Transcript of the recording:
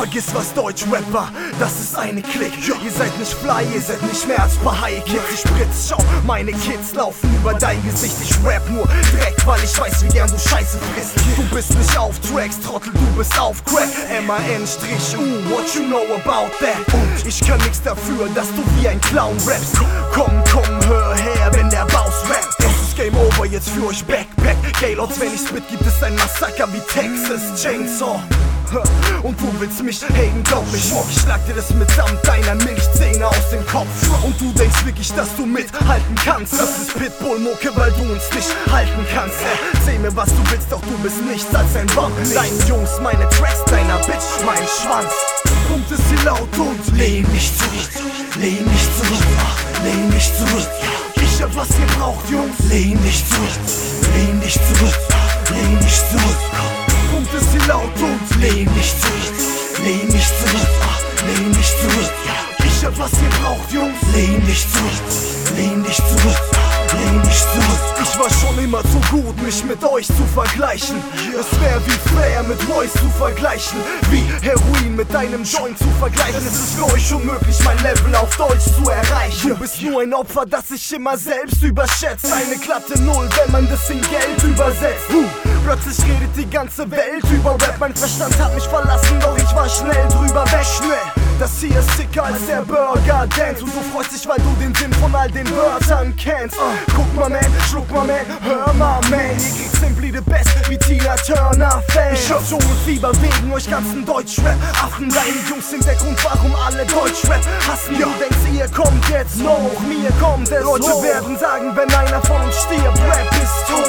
vergiss was Deutschrap war, das ist eine Klick. Ihr seid nicht Fly, ihr seid nicht mehr als paar Haie Kids. Ich spritz, schau, meine Kids laufen über dein Gesicht. Ich rap nur Dreck, weil ich weiß, wie gern du Scheiße frisst. Du bist nicht auf Tracks, Trottel, du bist auf Crack. MAN-U, what you know about that? Und ich kann nichts dafür, dass du wie ein Clown rappst. Komm, hör her, wenn der Baus rappt. Es ist Game Over, jetzt für euch Backpack. Gaylords, wenn ich spit, gibt es ein Massaker wie Texas Chainsaw. Und du willst mich haten, glaub mich, ich schlag dir das mitsamt deiner Milchzähne aus dem Kopf. Und du denkst wirklich, dass du mithalten kannst. Das ist Pitbull-Mucke, weil du uns nicht halten kannst. Erzähl mir, was du willst, doch du bist nichts als ein Bump. Deine Jungs, meine Tracks, deiner Bitch, mein Schwanz. Pumpt es hier laut und lehn mich zurück, lehn mich zurück, lehn mich zurück. Ich hab was ihr braucht, Jungs, lehn dich zurück, lehn dich zurück, lehn dich zurück. Pumpt es hier laut und lehn dich zurück, lehn dich zurück, lehn dich zurück. Ich hab was ihr braucht, Jungs, lehn dich zurück, lehn dich zurück, lehn dich zurück. Ich war schon immer zu gut, mich mit euch zu vergleichen. Es wär wie Flair mit Royce zu vergleichen, wie Heroin mit deinem Joint zu vergleichen. Es ist für euch unmöglich, mein Level auf Deutsch zu erreichen. Du bist nur ein Opfer, das sich immer selbst überschätzt. Eine glatte Null, wenn man das in Geld übersetzt. Plötzlich redet die ganze Welt über Rap. Mein Verstand hat mich verlassen, doch ich war schnell drüber weg. Schnell, das hier ist sicker als der Burger Dance. Und du freust dich, weil du den Sinn von all den Wörtern kennst. Guck mal, man, schluck mal, man, hör mal, man. Ihr kriegt simply the best wie Tina Turner Fans. Ich hab so ein Fieber wegen euch ganzen Deutschrap-Affen. Deine Jungs sind der Grund, warum alle Deutschrap hassen. Du denkst, ihr kommt jetzt, no, mir kommt es. Leute werden sagen, wenn einer von uns stirbt, Rap ist tot.